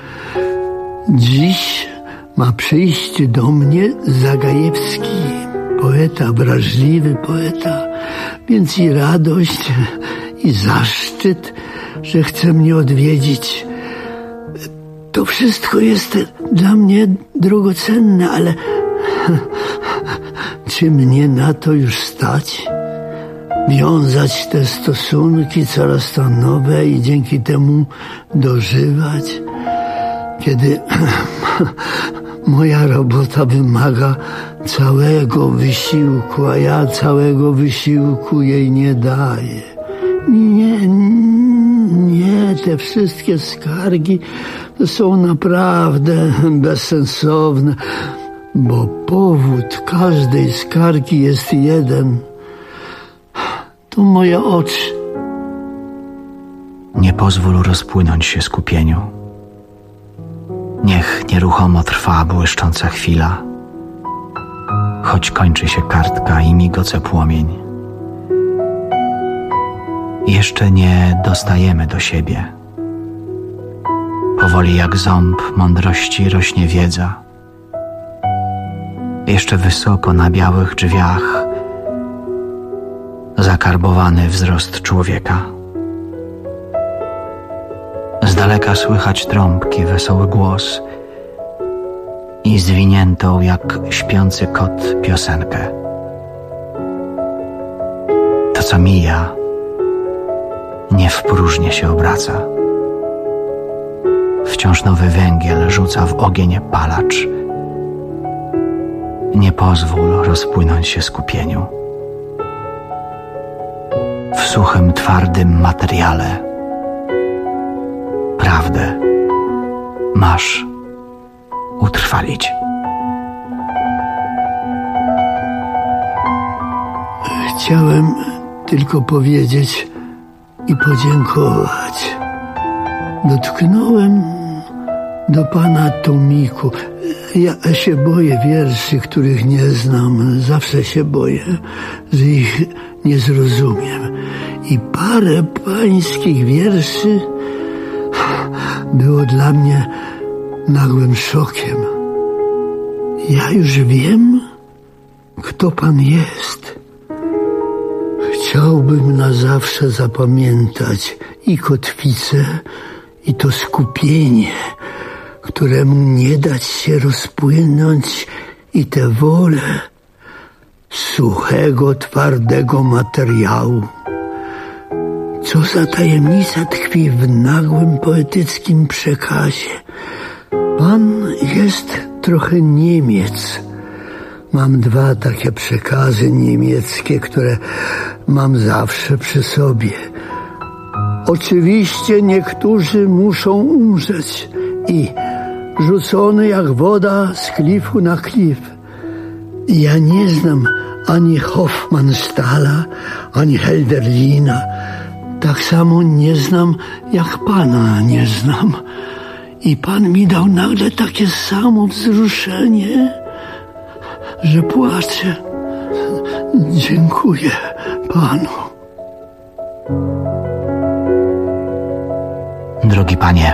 Dziś ma przyjść do mnie Zagajewski, poeta, wrażliwy poeta, więc i radość, i zaszczyt, że chce mnie odwiedzić. To wszystko jest dla mnie drogocenne, ale czy mnie na to już stać? Wiązać te stosunki coraz to nowe i dzięki temu dożywać, kiedy moja robota wymaga całego wysiłku, a ja całego wysiłku jej nie daję. Nie, te wszystkie skargi to są naprawdę bezsensowne, bo powód każdej skargi jest jeden. To moje oczy. Nie pozwól rozpłynąć się skupieniu. Niech nieruchomo trwa błyszcząca chwila, choć kończy się kartka i migoce płomień. Jeszcze nie dostajemy do siebie. Powoli jak ząb mądrości rośnie wiedza. Jeszcze wysoko na białych drzwiach zakarbowany wzrost człowieka. Z daleka słychać trąbki, wesoły głos i zwiniętą jak śpiący kot piosenkę. To, co mija, nie w próżnię się obraca. Wciąż nowy węgiel rzuca w ogień palacz. Nie pozwól rozpłynąć się skupieniu. W suchym, twardym materiale prawdę masz utrwalić. Chciałem tylko powiedzieć i podziękować. Dotknąłem do pana tomiku. Ja się boję wierszy, których nie znam. Zawsze się boję, że ich nie zrozumiem. I parę pańskich wierszy było dla mnie nagłym szokiem. Ja już wiem, kto pan jest. Chciałbym na zawsze zapamiętać i kotwicę, i to skupienie, któremu nie dać się rozpłynąć, i tę wolę suchego, twardego materiału. Co za tajemnica tkwi w nagłym poetyckim przekazie. Pan jest trochę Niemiec. Mam 2 takie przekazy niemieckie, które mam zawsze przy sobie. Oczywiście niektórzy muszą umrzeć i rzucony jak woda z klifu na klif. Ja nie znam ani Hofmannsthala, ani Hölderlina. Tak samo nie znam, jak pana nie znam. I pan mi dał nagle takie samo wzruszenie, że płaczę. Dziękuję panu. Drogi panie,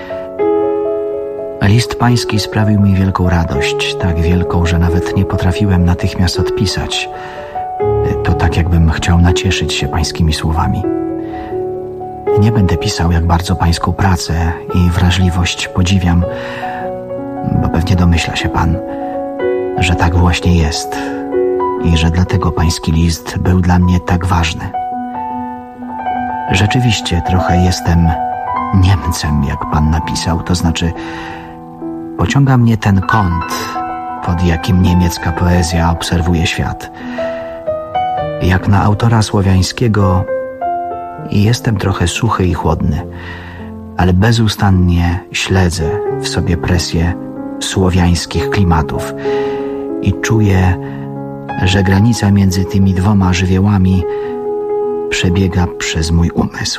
list pański sprawił mi wielką radość, tak wielką, że nawet nie potrafiłem natychmiast odpisać. To tak, jakbym chciał nacieszyć się pańskimi słowami. Nie będę pisał, jak bardzo pańską pracę i wrażliwość podziwiam, bo pewnie domyśla się pan, że tak właśnie jest i że dlatego pański list był dla mnie tak ważny. Rzeczywiście trochę jestem Niemcem, jak pan napisał, to znaczy pociąga mnie ten kąt, pod jakim niemiecka poezja obserwuje świat. Jak na autora słowiańskiego jestem trochę suchy i chłodny, ale bezustannie śledzę w sobie presję słowiańskich klimatów i czuję, że granica między tymi 2 żywiołami przebiega przez mój umysł.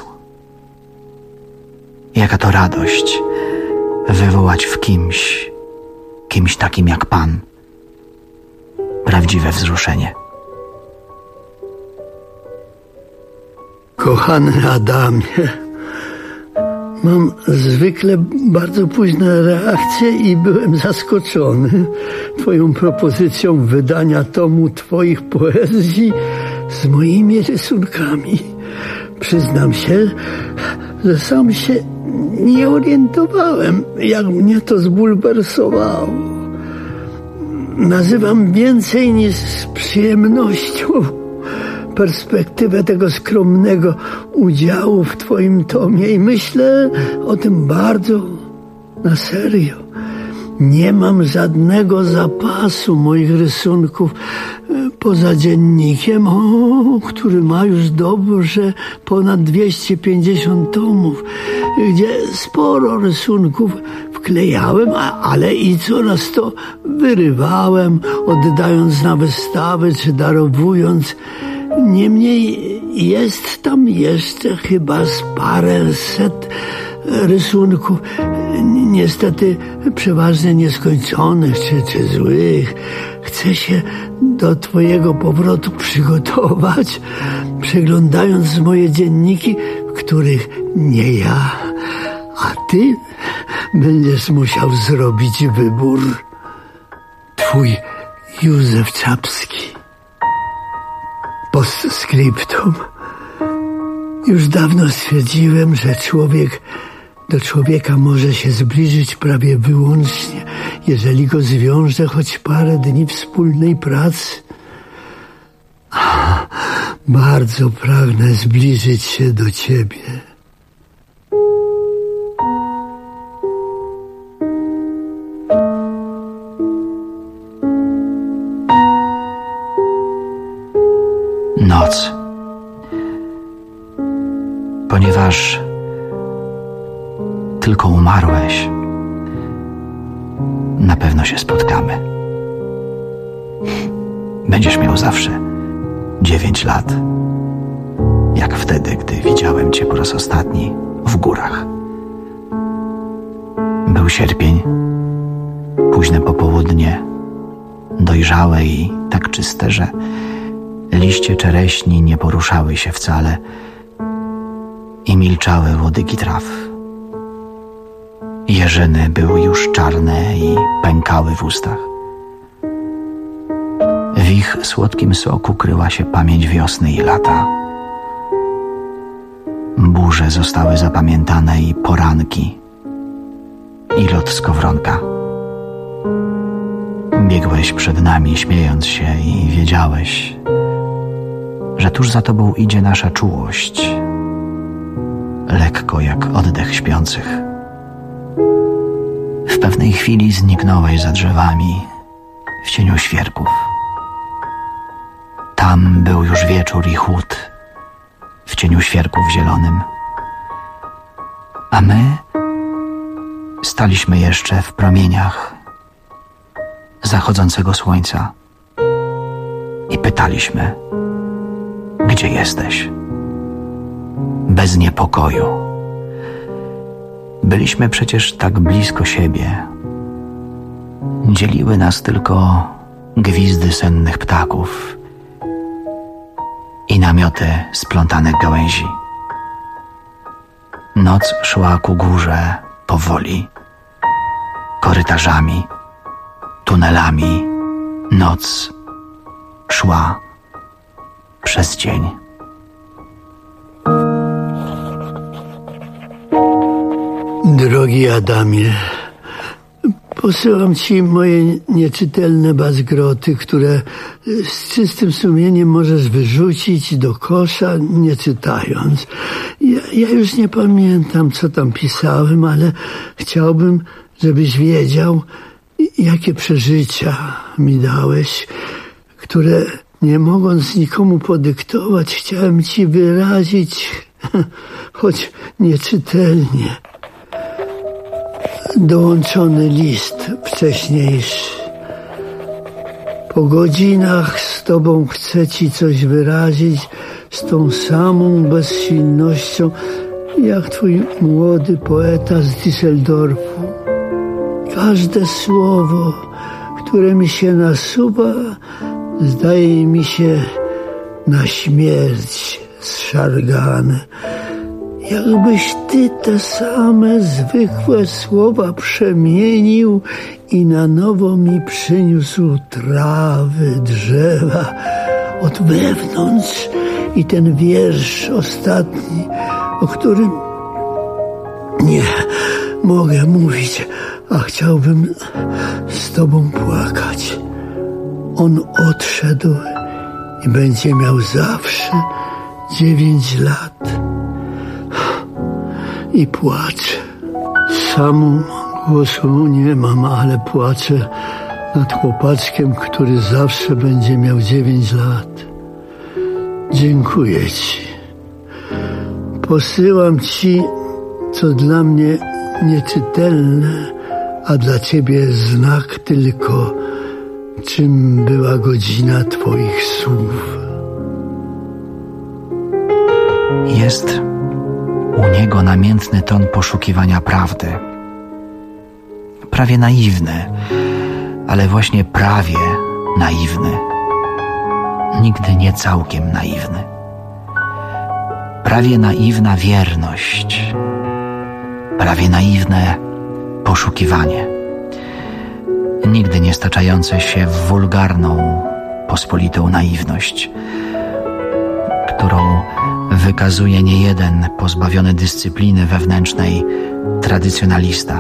Jaka to radość wywołać w kimś takim jak pan, prawdziwe wzruszenie. Kochany Adamie, mam zwykle bardzo późne reakcje i byłem zaskoczony twoją propozycją wydania tomu twoich poezji z moimi rysunkami. Przyznam się, że sam się nie orientowałem, jak mnie to zbulwersowało. Nazywam więcej niż z przyjemnością perspektywę tego skromnego udziału w twoim tomie i myślę o tym bardzo na serio. Nie mam żadnego zapasu moich rysunków poza dziennikiem, który ma już dobrze ponad 250 tomów, gdzie sporo rysunków wklejałem, ale i coraz to wyrywałem, oddając na wystawy czy darowując. Niemniej jest tam jeszcze chyba z paręset rysunków, niestety przeważnie nieskończonych czy złych. Chcę się do twojego powrotu przygotować, przeglądając moje dzienniki, w których nie ja, a ty będziesz musiał zrobić wybór. Twój Józef Czapski. Postscriptum. Już dawno stwierdziłem, że człowiek do człowieka może się zbliżyć prawie wyłącznie, jeżeli go zwiąże choć parę dni wspólnej pracy. Bardzo pragnę zbliżyć się do ciebie. Noc. Ponieważ tylko umarłeś, na pewno się spotkamy. Będziesz miał zawsze 9 lat, jak wtedy, gdy widziałem cię po raz ostatni w górach. Był sierpień, późne popołudnie, dojrzałe i tak czyste, że liście czereśni nie poruszały się wcale i milczały łodygi traw. Jeżyny były już czarne i pękały w ustach. W ich słodkim soku kryła się pamięć wiosny i lata. Burze zostały zapamiętane i poranki, i lot skowronka. Biegłeś przed nami, śmiejąc się, i wiedziałeś, że tuż za tobą idzie nasza czułość, lekko jak oddech śpiących. W pewnej chwili zniknąłeś za drzewami w cieniu świerków. Tam był już wieczór i chłód w cieniu świerków zielonym, a my staliśmy jeszcze w promieniach zachodzącego słońca i pytaliśmy, gdzie jesteś? Bez niepokoju. Byliśmy przecież tak blisko siebie. Dzieliły nas tylko gwizdy sennych ptaków i namioty splątanych gałęzi. Noc szła ku górze powoli, korytarzami, tunelami. Noc szła przez dzień. Drogi Adamie, posyłam ci moje nieczytelne bazgroty, które z czystym sumieniem możesz wyrzucić do kosza, nie czytając. Ja już nie pamiętam, co tam pisałem, ale chciałbym, żebyś wiedział, jakie przeżycia mi dałeś, które nie mogąc nikomu podyktować, chciałem ci wyrazić, choć nieczytelnie. Dołączony list wcześniejszy. Po godzinach z tobą chcę ci coś wyrazić z tą samą bezsilnością, jak twój młody poeta z Düsseldorfu. Każde słowo, które mi się nasuwa, zdaje mi się na śmierć zszargane. Jakbyś ty te same zwykłe słowa przemienił i na nowo mi przyniósł trawy, drzewa od wewnątrz i ten wiersz ostatni, o którym nie mogę mówić, a chciałbym z tobą płakać. On odszedł i będzie miał zawsze 9 lat. I płaczę. Sam głosu nie mam, ale płaczę nad chłopaczkiem, który zawsze będzie miał 9 lat. Dziękuję ci. Posyłam ci, co dla mnie nieczytelne, a dla ciebie znak tylko, czym była godzina twoich słów. Jest u niego namiętny ton poszukiwania prawdy. Prawie naiwny, ale właśnie prawie naiwny. Nigdy nie całkiem naiwny. Prawie naiwna wierność. Prawie naiwne poszukiwanie. Nigdy nie staczające się w wulgarną, pospolitą naiwność. którą wykazuje niejeden pozbawiony dyscypliny wewnętrznej tradycjonalista.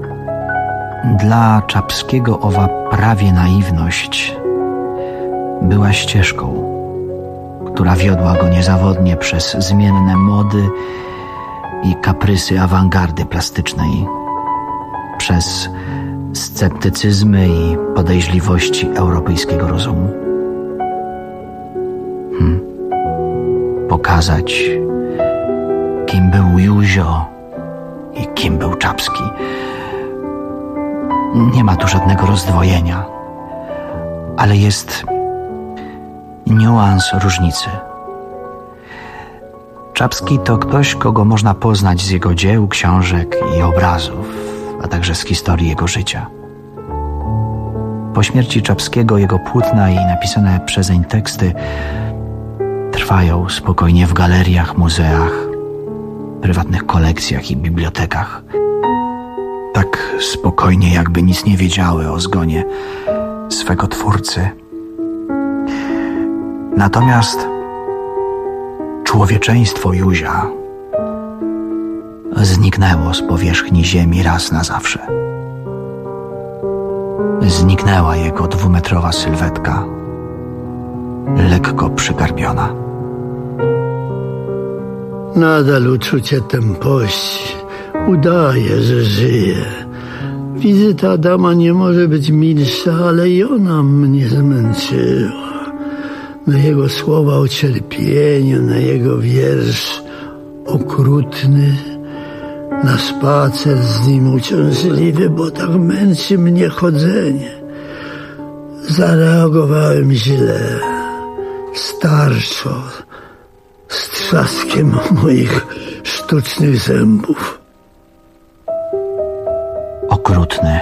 Dla Czapskiego owa prawie naiwność była ścieżką, która wiodła go niezawodnie przez zmienne mody i kaprysy awangardy plastycznej, przez sceptycyzmy i podejrzliwości europejskiego rozumu. Pokazać, kim był Józio i kim był Czapski. Nie ma tu żadnego rozdwojenia, ale jest niuans różnicy. Czapski to ktoś, kogo można poznać z jego dzieł, książek i obrazów, a także z historii jego życia. Po śmierci Czapskiego jego płótna i napisane przezeń teksty trwają spokojnie w galeriach, muzeach, prywatnych kolekcjach i bibliotekach. Tak spokojnie, jakby nic nie wiedziały o zgonie swego twórcy. Natomiast człowieczeństwo Józia zniknęło z powierzchni ziemi raz na zawsze. Zniknęła jego 2-metrowa sylwetka, lekko przygarbiona. Nadal uczucie tempości udaje, że żyje. Wizyta Adama nie może być milsza, ale i ona mnie zmęczyła. Na jego słowa o cierpieniu, na jego wiersz okrutny, na spacer z nim uciążliwy, bo tak męczy mnie chodzenie. Zareagowałem źle, starszo, z trzaskiem moich sztucznych zębów. Okrutny.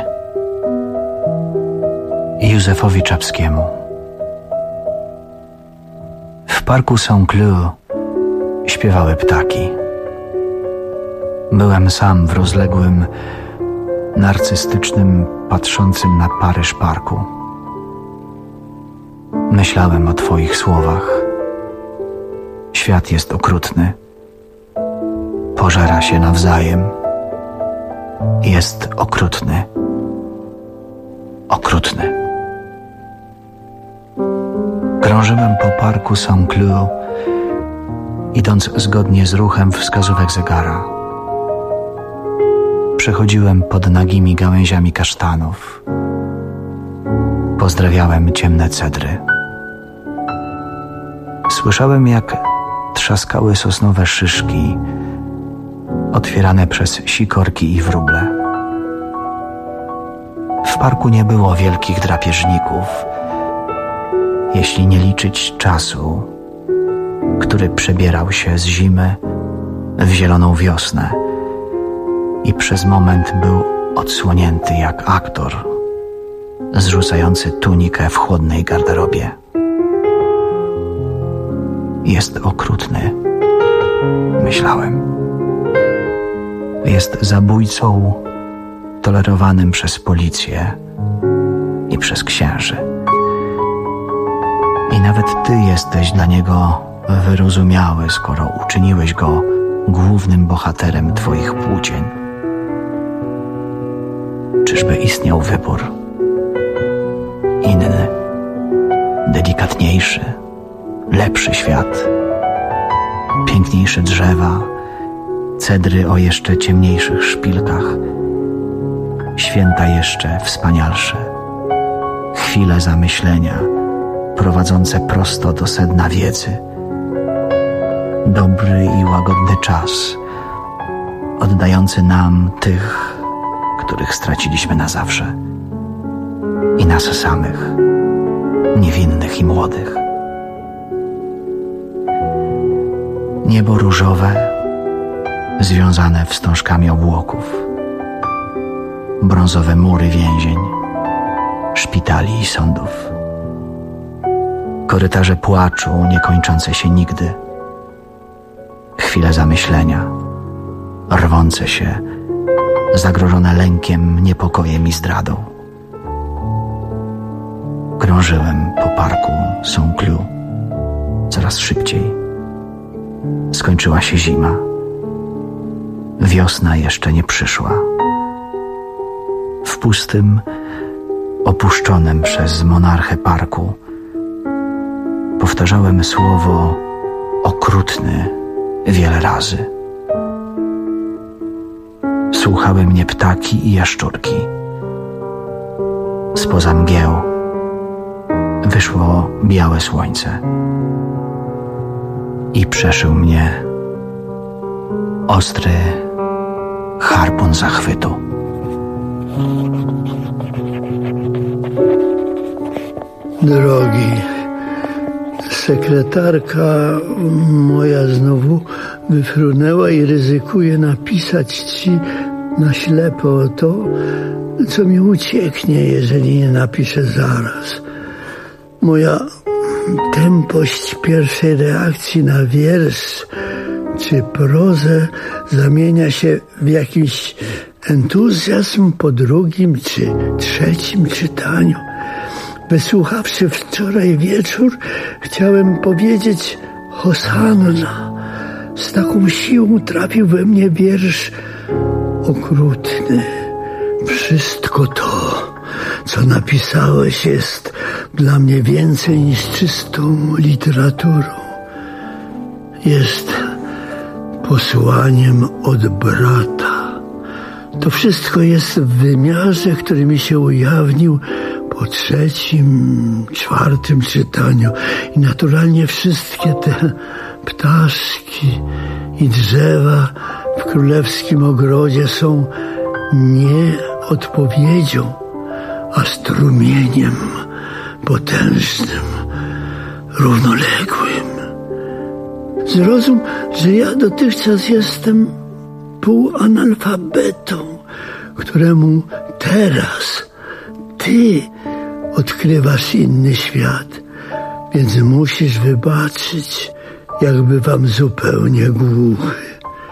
Józefowi Czapskiemu. W parku Saint-Cloud śpiewały ptaki. Byłem sam w rozległym, narcystycznym, patrzącym na Paryż parku. Myślałem o twoich słowach. Świat jest okrutny. Pożera się nawzajem. Jest okrutny. Okrutny. Krążyłem po parku Saint-Cloud, idąc zgodnie z ruchem wskazówek zegara. Przechodziłem pod nagimi gałęziami kasztanów. Pozdrawiałem ciemne cedry. Słyszałem, jak trzaskały sosnowe szyszki, otwierane przez sikorki i wróble. W parku nie było wielkich drapieżników, jeśli nie liczyć czasu, który przebierał się z zimy w zieloną wiosnę i przez moment był odsłonięty jak aktor zrzucający tunikę w chłodnej garderobie. Jest okrutny, myślałem. Jest zabójcą tolerowanym przez policję i przez księży. I nawet ty jesteś dla niego wyrozumiały, skoro uczyniłeś go głównym bohaterem twoich płócień. Czyżby istniał wybór? Inny, delikatniejszy, lepszy świat, piękniejsze drzewa, cedry o jeszcze ciemniejszych szpilkach, święta jeszcze wspanialsze, chwile zamyślenia prowadzące prosto do sedna wiedzy, dobry i łagodny czas oddający nam tych, których straciliśmy na zawsze, i nas samych, niewinnych i młodych. Niebo różowe, związane wstążkami obłoków, brązowe mury więzień, szpitali i sądów, korytarze płaczu niekończące się nigdy, chwile zamyślenia, rwące się, zagrożone lękiem, niepokojem i zdradą. Krążyłem po parku Saint-Cloud coraz szybciej, skończyła się zima. Wiosna jeszcze nie przyszła. W pustym, opuszczonym przez monarchę parku powtarzałem słowo okrutny wiele razy. Słuchały mnie ptaki i jaszczurki. Spoza mgieł wyszło białe słońce i przeszył mnie ostry harpun zachwytu. Drogi, sekretarka moja znowu wyfrunęła i ryzykuje napisać ci na ślepo to, co mi ucieknie, jeżeli nie napiszę zaraz. Moja tępość pierwszej reakcji na wiersz czy prozę zamienia się w jakiś entuzjazm po drugim czy trzecim czytaniu. Wysłuchawszy wczoraj wieczór, chciałem powiedzieć Hosanna. Z taką siłą trafił we mnie wiersz okrutny. Wszystko to, co napisałeś, jest dla mnie więcej niż czystą literaturą. Jest posłaniem od brata. To wszystko jest w wymiarze, który mi się ujawnił po trzecim, czwartym czytaniu. I naturalnie wszystkie te ptaszki i drzewa w królewskim ogrodzie są nie odpowiedzią, a strumieniem potężnym, równoległym. Zrozum, że ja dotychczas jestem półanalfabetą, któremu teraz ty odkrywasz inny świat, więc musisz wybaczyć, jak bywam zupełnie głuchy.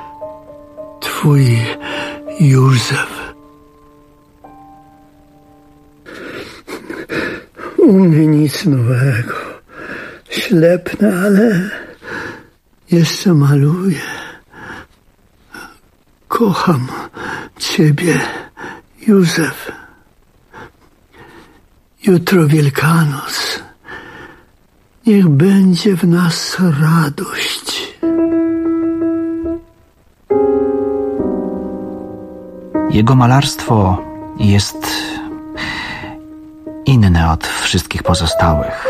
Twój Józef. U mnie nic nowego. Ślepnę, ale jeszcze maluję. Kocham ciebie, Józef. Jutro Wielkanoc. Niech będzie w nas radość. Jego malarstwo jest inne od wszystkich pozostałych.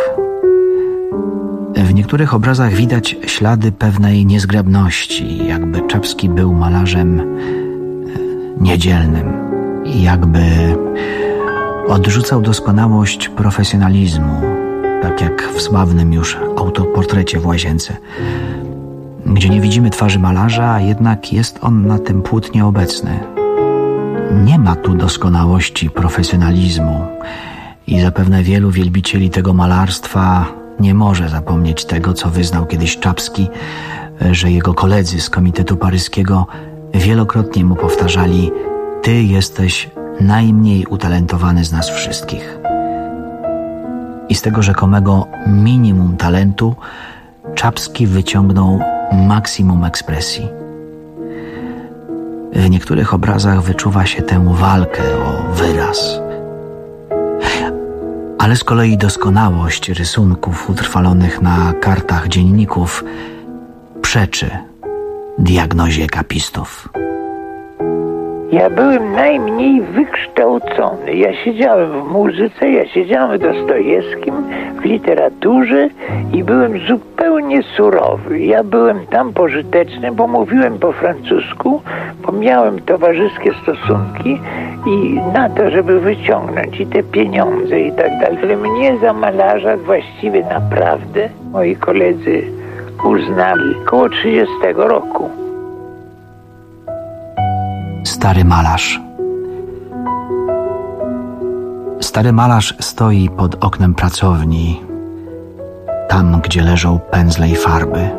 W niektórych obrazach widać ślady pewnej niezgrabności, jakby Czapski był malarzem niedzielnym i jakby odrzucał doskonałość profesjonalizmu, tak jak w sławnym już autoportrecie w łazience, gdzie nie widzimy twarzy malarza, a jednak jest on na tym płótnie obecny. Nie ma tu doskonałości profesjonalizmu i zapewne wielu wielbicieli tego malarstwa nie może zapomnieć tego, co wyznał kiedyś Czapski, że jego koledzy z Komitetu Paryskiego wielokrotnie mu powtarzali: ty jesteś najmniej utalentowany z nas wszystkich. I z tego rzekomego minimum talentu Czapski wyciągnął maksimum ekspresji. W niektórych obrazach wyczuwa się tę walkę o wyraz. Ale z kolei doskonałość rysunków utrwalonych na kartach dzienników przeczy diagnozie kapistów. Ja byłem najmniej wykształcony. Ja siedziałem w muzyce, ja siedziałem w Dostojewskim, w literaturze i byłem zupełnie surowy. Ja byłem tam pożyteczny, bo mówiłem po francusku, bo miałem towarzyskie stosunki i na to, żeby wyciągnąć i te pieniądze i tak dalej. Ale mnie za malarza właściwie naprawdę moi koledzy uznali koło 30 roku. Stary malarz. Stary malarz stoi pod oknem pracowni, tam, gdzie leżą pędzle i farby.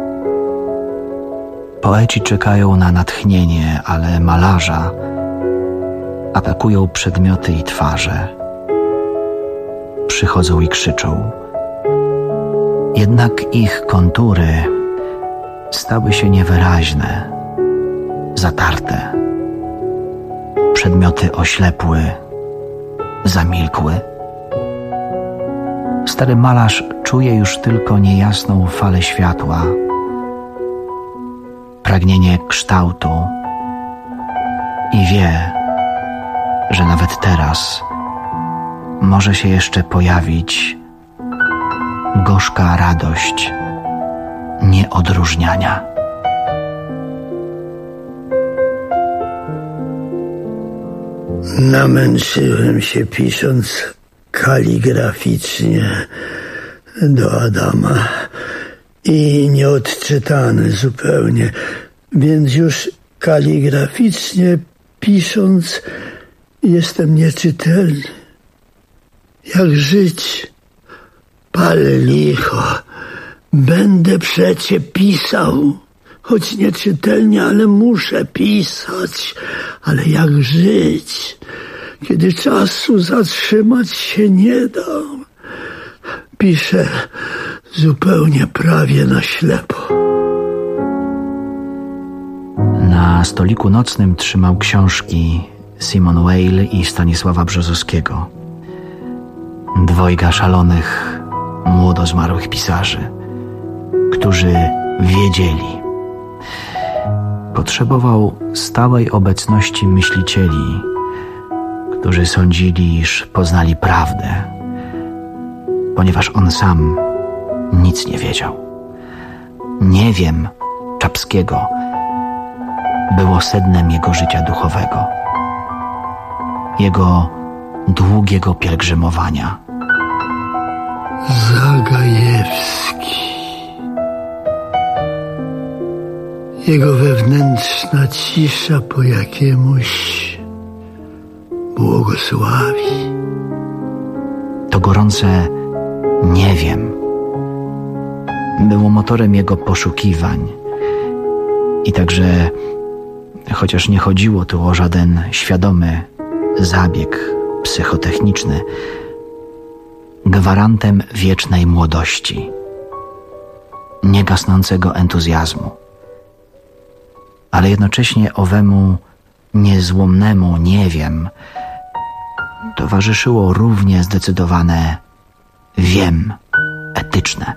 Poeci czekają na natchnienie, ale malarza atakują przedmioty i twarze. Przychodzą i krzyczą. Jednak ich kontury stały się niewyraźne, zatarte. Przedmioty oślepły, zamilkły. Stary malarz czuje już tylko niejasną falę światła, pragnienie kształtu i wie, że nawet teraz może się jeszcze pojawić gorzka radość nieodróżniania. Namęczyłem się pisząc kaligraficznie do Adama i nieodczytany zupełnie, więc już kaligraficznie pisząc jestem nieczytelny. Jak żyć? Pal licho, będę przecie pisał, choć nieczytelnie, ale muszę pisać. Ale jak żyć, kiedy czasu zatrzymać się nie da? Piszę zupełnie prawie na ślepo. Na stoliku nocnym trzymał książki Simone Weil i Stanisława Brzozowskiego. Dwojga szalonych, młodo zmarłych pisarzy, którzy wiedzieli. Potrzebował stałej obecności myślicieli, którzy sądzili, iż poznali prawdę, ponieważ on sam nic nie wiedział. Nie wiem Czapskiego było sednem jego życia duchowego, jego długiego pielgrzymowania. Zagajewski. Jego wewnętrzna cisza po jakiemuś błogosławi. To gorące nie wiem było motorem jego poszukiwań i także, chociaż nie chodziło tu o żaden świadomy zabieg psychotechniczny, gwarantem wiecznej młodości, niegasnącego entuzjazmu, ale jednocześnie owemu niezłomnemu nie wiem towarzyszyło równie zdecydowane wiem etyczne.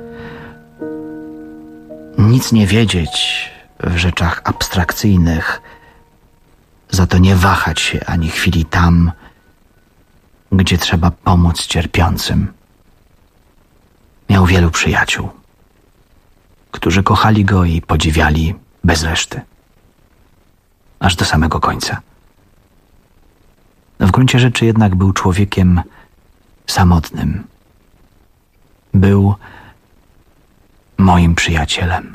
Nic nie wiedzieć w rzeczach abstrakcyjnych, za to nie wahać się ani chwili tam, gdzie trzeba pomóc cierpiącym. Miał wielu przyjaciół, którzy kochali go i podziwiali bez reszty, aż do samego końca. W gruncie rzeczy jednak był człowiekiem samotnym. Był moim przyjacielem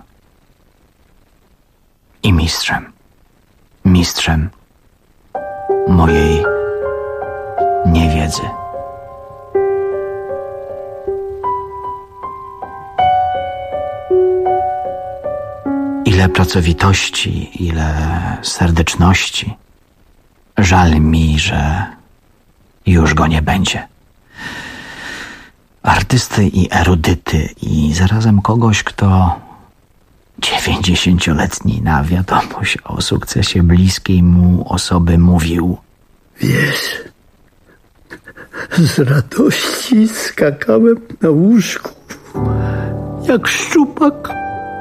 i mistrzem mojej niewiedzy. Ile pracowitości, ile serdeczności. Żal mi, że już go nie będzie. Artysty i erudyty i zarazem kogoś, kto 90-letni na wiadomość o sukcesie bliskiej mu osoby mówił: Wiesz, z radości skakałem na łóżku jak szczupak.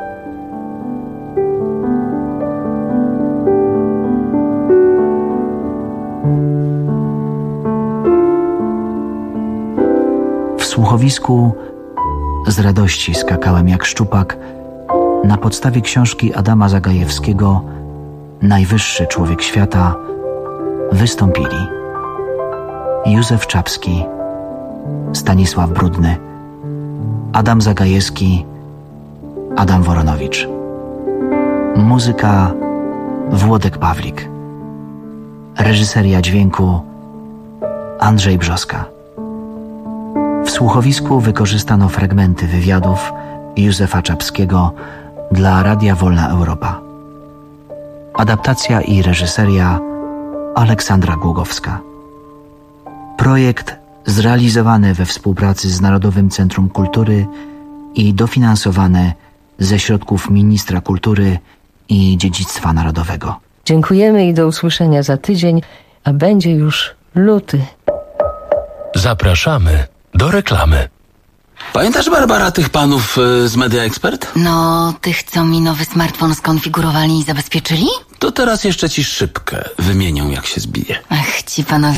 W słuchowisku z radości skakałem jak szczupak na podstawie książki Adama Zagajewskiego Najwyższy człowiek świata wystąpili Józef Czapski, Stanisław Brudny, Adam Zagajewski, Adam Woronowicz. Muzyka Włodek Pawlik. Reżyseria dźwięku Andrzej Brzoska. W słuchowisku wykorzystano fragmenty wywiadów Józefa Czapskiego dla Radia Wolna Europa. Adaptacja i reżyseria Aleksandra Głogowska. Projekt zrealizowany we współpracy z Narodowym Centrum Kultury i dofinansowany ze środków ministra kultury i dziedzictwa narodowego. Dziękujemy i do usłyszenia za tydzień, a będzie już luty. Zapraszamy do reklamy. Pamiętasz, Barbara, tych panów z Media Expert? No, tych, co mi nowy smartfon skonfigurowali i zabezpieczyli? To teraz jeszcze ci szybkę wymienią, jak się zbije. Ach, ci panowie